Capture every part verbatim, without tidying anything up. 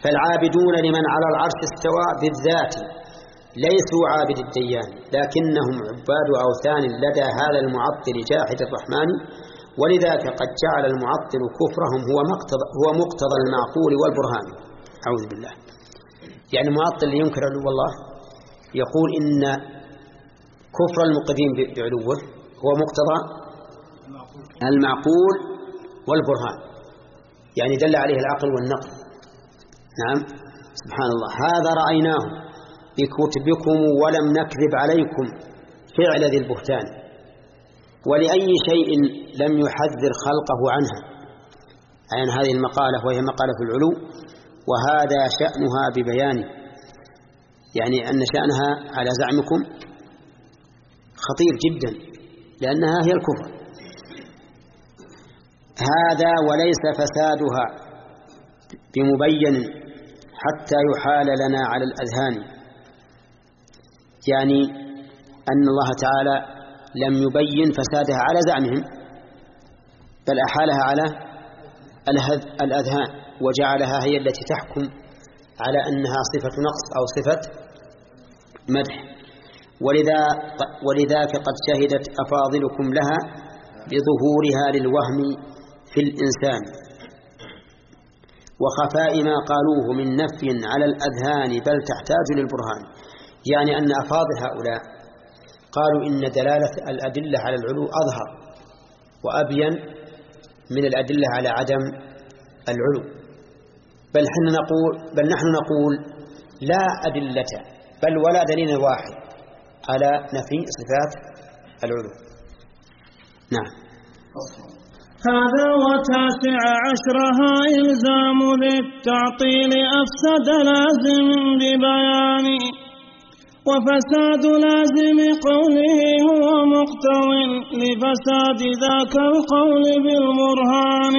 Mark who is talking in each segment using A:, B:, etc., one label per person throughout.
A: فالعابدون لمن على العرش استوى بالذات ليسوا عابد الديان، لكنهم عباد أوثان لدى هذا المعطل جاحد الرحمن، ولذلك قد جعل المعطل كفرهم هو مقتضى, هو مقتضى المعقول والبرهان. أعوذ بالله. يعني المعطل اللي ينكر علو الله يقول إن كفر المقرين بعلوه هو مقتضى المعقول والبرهان، يعني دل عليه العقل والنقل. نعم سبحان الله. هذا رأيناه بكتبكم ولم نكذب عليكم فعل ذي البهتان، ولأي شيء لم يحذر خلقه عنها، عن هذه المقالة وهي مقالة في العلو، وهذا شأنها ببيانه، يعني أن شأنها على زعمكم خطير جدا لأنها هي الكفر. هذا وليس فسادها بمبين حتى يحال لنا على الأذهان، يعني أن الله تعالى لم يبين فسادها على زعمهم بل أحالها على الأذهان وجعلها هي التي تحكم على أنها صفة نقص أو صفة مدح. ولذا ولذاك قد شهدت أفاضلكم لها بظهورها للوهم في الإنسان وخفاء ما قالوه من نفي على الأذهان بل تحتاج للبرهان. يعني أن أفاضل هؤلاء قالوا إن دلالة الأدلة على العلو أظهر وأبين من الأدلة على عدم العلو، بل نحن نقول بل نحن نقول لا أدلة بل ولا دليل واحد على نفي صفات العلو. نعم.
B: هذا وتاسع عشرها إلزام للتعطيل أفسد لازم ببيان، وفساد لازم قوله هو مقتضٍ لفساد ذاك القول بالبرهان.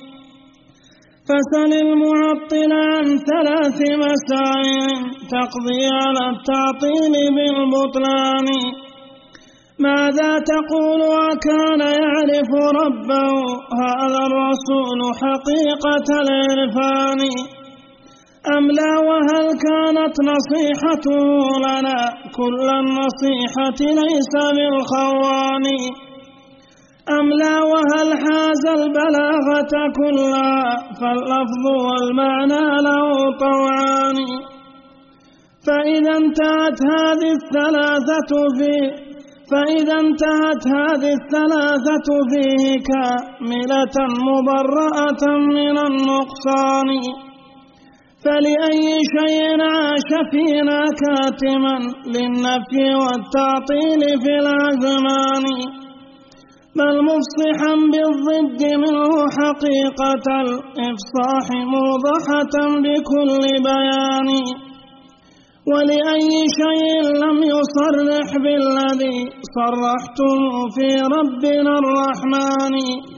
B: فسل المعطل عن ثلاث مسائل تقضي على التعطيل بالبطلان. ماذا تقول وكان يعرف ربه هذا الرسول حقيقة العرفان، أم لا وهل كانت نصيحته لنا كل النصيحة ليس بالخوان، أم لا وهل حاز البلاغة كلها فاللفظ والمعنى له طوعان. فإذا انتهت هذه الثلاثة فيه فإذا انتهت هذه الثلاثة فيه كاملة مبرأة من النقصان، فلأي شيء عاش فينا كاتما للنفي والتعطيل في الأزمان، بل مفصحا بالضد منه حقيقة الإفصاح موضحة بكل بيان. ولأي شيء لم يصرح بالذي صرحتم في ربنا الرحمن،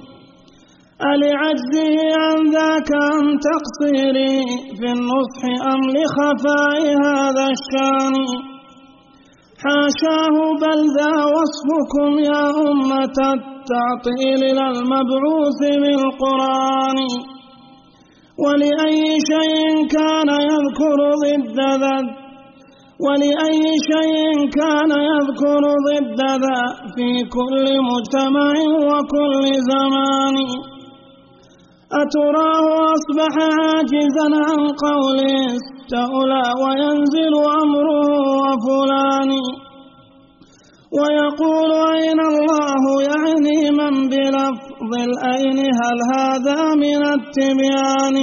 B: ألعجزه عن ذاك أم تقصيره في النصح أم لخفاء هذا الشان. حاشاه بل ذا وصفكم يا أمة التعطيل للمبعوث بالقرآن. ولأي شيء كان يذكر ضد ذا ولأي شيء كان يذكر ضد ذا في كل مجتمع وكل زمان. أتراه أصبح عاجزا عن قوله استولى وينزل أمره وفلان، ويقول أين الله يعني من بلفظ الأين هل هذا من التبيان.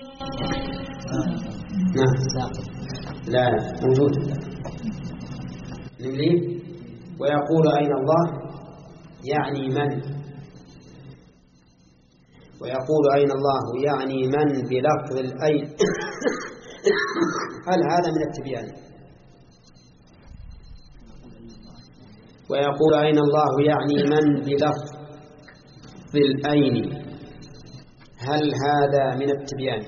A: لا موجود. نملي ويقول أين الله يعني من، ويقول أين الله يعني من بلفظ الأين هل هذا من التبيان. ويقول أين الله يعني من بلفظ الأين هل هذا من التبيان.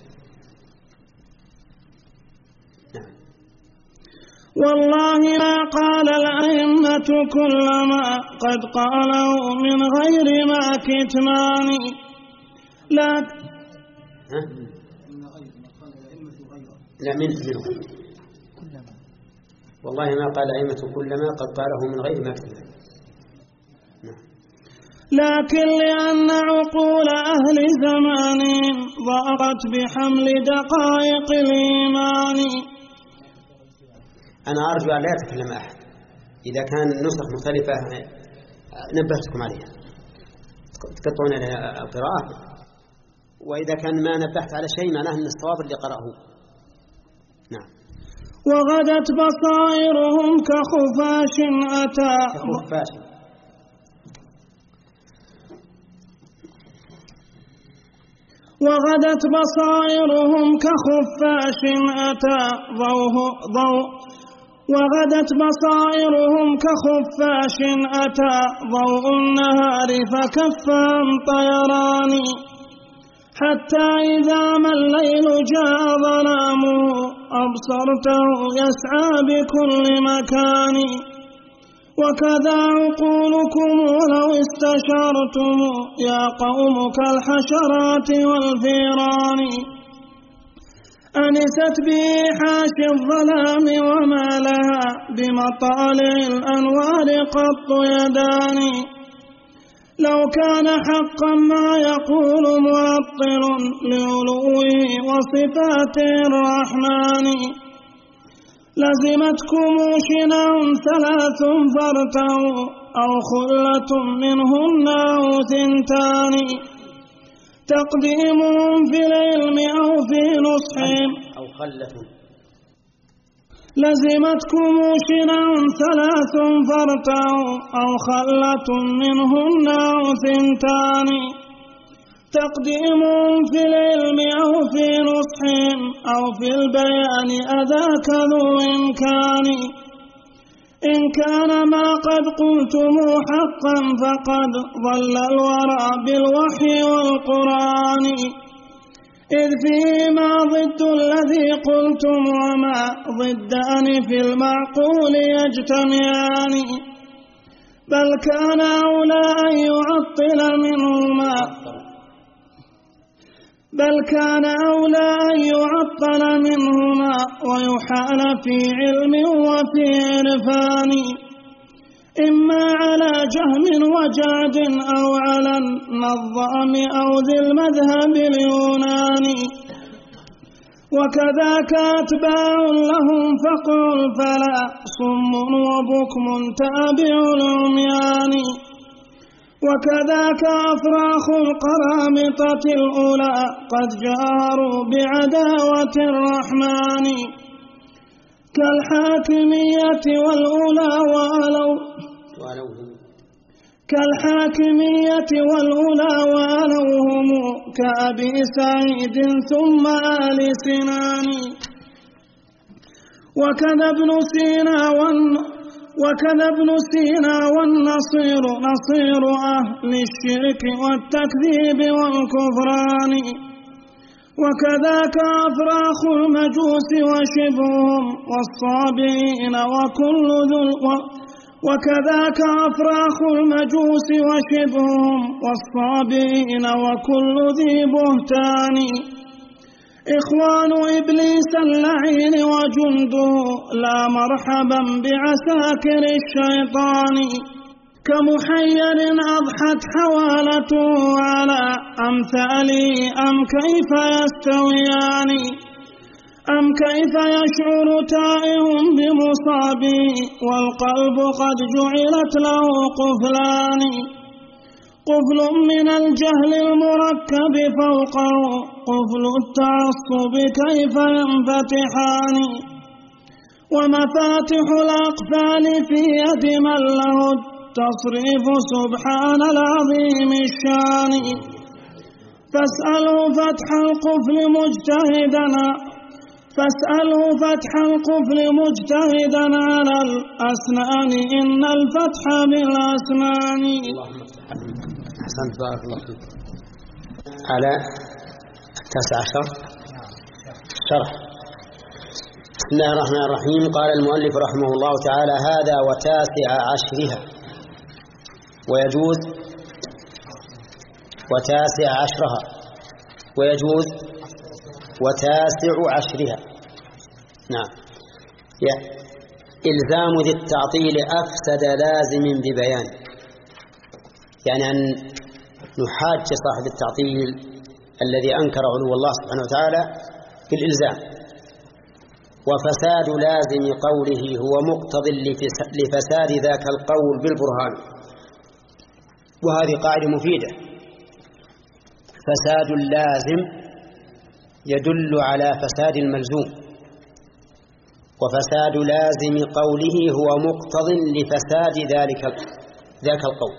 B: والله ما قال الأئمة كل ما قد قاله من غير ما كتمان. لا
A: لا من منه والله ما قال أئمة كلما قد قاله من غير ما كتب.
B: لكن لأن عقول أهل زمانهم ضاقت بحمل دقائق الإيمان.
A: أنا أرجو أن لا يتكلم أحد، إذا كان النسخ مختلفة نبهتكم عليها تقطعون القراءة، وإذا كان ما نبهت على شيء معناه أن الصواب اللي قرأه. نعم.
B: وغدت بصائرهم كخفاش أتى
A: كخفاش
B: وغدت بصائرهم كخفاش أتى ضوء ضوء وغدت بصائرهم كخفاش أتى ضوء النهار فكفهم طيران، حتى إذا ما الليل جاء ظلامه أبصرته يسعى بكل مكان. وكذا عقولكم لو استشرتم يا قوم كالحشرات والفيران، أنست بإيحاش الظلام وما لها بمطالع الأنوار قط يدان. لو كان حقا ما يقول معطل لعلوه وصفاته الرحمن، لزمتكم شنع ثلاث فارتعوا أو خلة منهن أو ثنتان، تقديمهم في العلم أو في نصحهم
A: أو خلة.
B: لزمتكم شنع ثلاث فارتعوا أو خلة منهن أو ثنتان، تقديمهم في العلم أو في نصحهم أو في البيان أذاك ذو إمكان. إن كان ما قد قلتم حقا فقد ضل الورى بالوحي والقرآن، إذ فيما ضد الذي قلتم وما ضدان في المعقول يجتمعان. بل كان أولى أن يعطل منهما بل كان أولى أن يعطل منهما ويحال في علم وفي عرفان، إما على جهم وجعد أو على النظام أو ذي المذهب اليوناني. وكذاك أتباع لهم فقل فلا صم وبكم تابع العميان. وكذاك أفراخ القرامطة الأولى قد جاروا بعداوة الرحمن، كالحاكمية والأولى وألوا كالحاكمية والأولى وألوهم كأبي سعيد ثم آل سنان. وكذا ابن سينا وكذا ابن سينا والنصير نصير أهل الشرك والتكذيب والكفران. وكذاك أفراخ المجوس وشبههم والصابئين وكل ذو وكذاك أفراخ المجوس وشبههم والصابئين وكل ذي بهتان. إخوان إبليس اللعين وجنده لا مرحبا بعساكر الشيطان، كمحير أضحت حوالته على أمثاله أم كيف يستويان، أم كيف يشعر تائه بمصابه والقلب قد جعلت له قفلان، قفل من الجهل المركب فوقه قفل التعصب كيف ينفتحان، ومفاتح الأقفال في يد من له التصريف سبحان العظيم الشان. فاسألوا فتح القفل مجتهدا فاسألوا فتح القفل مجتهدا على الأسنان إن الفتح بالأسنان.
A: أحسنت بارك الله فيك. على التاسع عشر شرح. بسم الله الرحمن الرحيم. قال المؤلف رحمه الله تعالى: هذا وتاسع عشرها، ويجوز وتاسع عشرها ويجوز وتاسع عشرها. نعم. إلزام ذي التعطيل أفسد لازم ببيان، يعني أن نحاج صاحب التعطيل الذي أنكر علو الله سبحانه وتعالى بالإلزام. وفساد لازم قوله هو مقتض لفساد ذاك القول بالبرهان. وهذه قاعدة مفيدة. فساد اللازم يدل على فساد الملزوم، وفساد لازم قوله هو مقتض لفساد ذلك ذاك القول،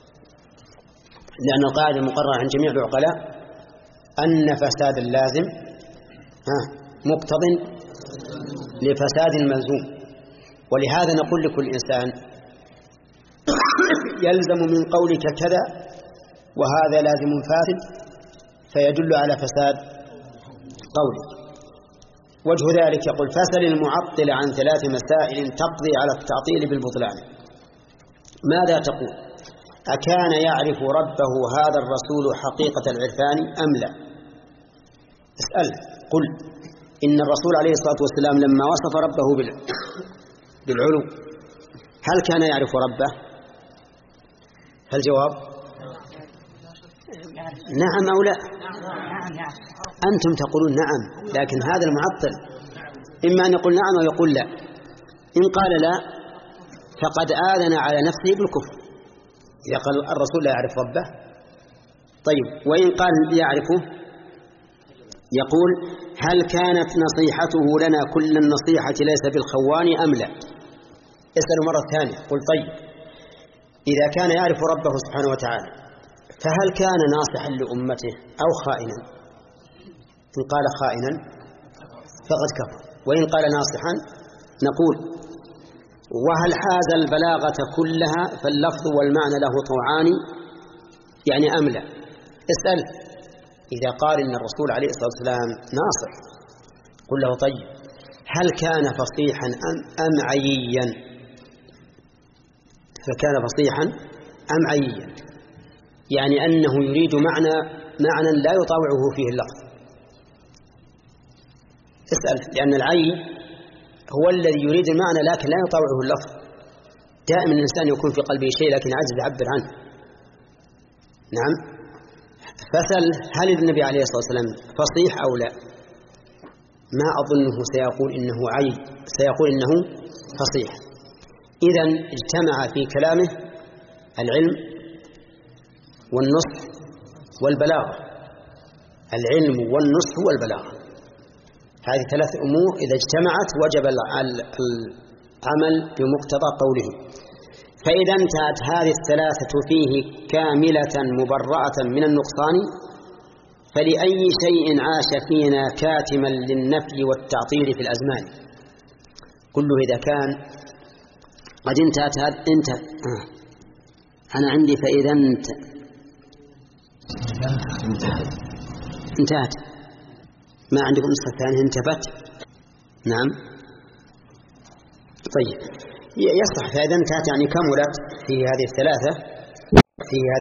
A: لأن القاعدة المقررة عند جميع العقلاء أن فساد اللازم مقتض لفساد الملزوم. ولهذا نقول لكل إنسان يلزم من قولك كذا وهذا لازم فاسد، فيدل على فساد قولك. وجه ذلك يقول فسل المعطل عن ثلاث مسائل تقضي على التعطيل بالبطلان. ماذا تقول؟ أكان يعرف ربه هذا الرسول حقيقة العرفان أم لا؟ اسأل. قل إن الرسول عليه الصلاة والسلام لما وصف ربه بالعلو هل كان يعرف ربه؟ هل جواب نعم أو لا؟ أنتم تقولون نعم، لكن هذا المعطل إما أن يقول نعم أو يقول لا. إن قال لا فقد آذن على نفسه بالكفر، إذا قال الرسول لا يعرف ربه. طيب، وإن قال يعرفه يقول هل كانت نصيحته لنا كل النصيحة ليس بالخوان أم لا؟ اسأل مرة ثانية. قل طيب، إذا كان يعرف ربه سبحانه وتعالى فهل كان ناصحا لأمته أو خائنا؟ إن قال خائنا فقد كفر، وإن قال ناصحا نقول وهل حاز البلاغة كلها فاللفظ والمعنى له طوعان يعني أم لا؟ اسأل. إذا قال إن الرسول عليه الصلاة والسلام ناصح قل له طيب هل كان فصيحا أم, أم عييا؟ فكان فصيحا أم عييا، يعني أنه يريد معنى معنى لا يطاوعه فيه اللفظ. اسأل، لأن العي هو الذي يريد المعنى لكن لا يطاوعه اللفظ. دائما الإنسان يكون في قلبه شيء لكن عجز يعبر عنه. نعم. فسأل هل النبي عليه الصلاة والسلام فصيح أو لا؟ ما أظنه سيقول إنه عي، سيقول إنه فصيح. إذن اجتمع في كلامه العلم والنصح والبلاغة. العلم والنصح والبلاغة، هذه ثلاث أمور إذا اجتمعت وجب العمل بمقتضى قوله. فإذا انتهت هذه الثلاثة فيه كاملة مبرأة من النقصان فلأي شيء عاش فينا كاتما للنفي والتعطيل في الأزمان كله إذا كان قد انتهت هذا انتهت. آه. أنا عندي فإذا انت انتهت انتهت ما عندكم نسخة ثانية انتبت؟ نعم. طيب، يصح فإذا انتهت يعني كملت في هذه الثلاثة في هذه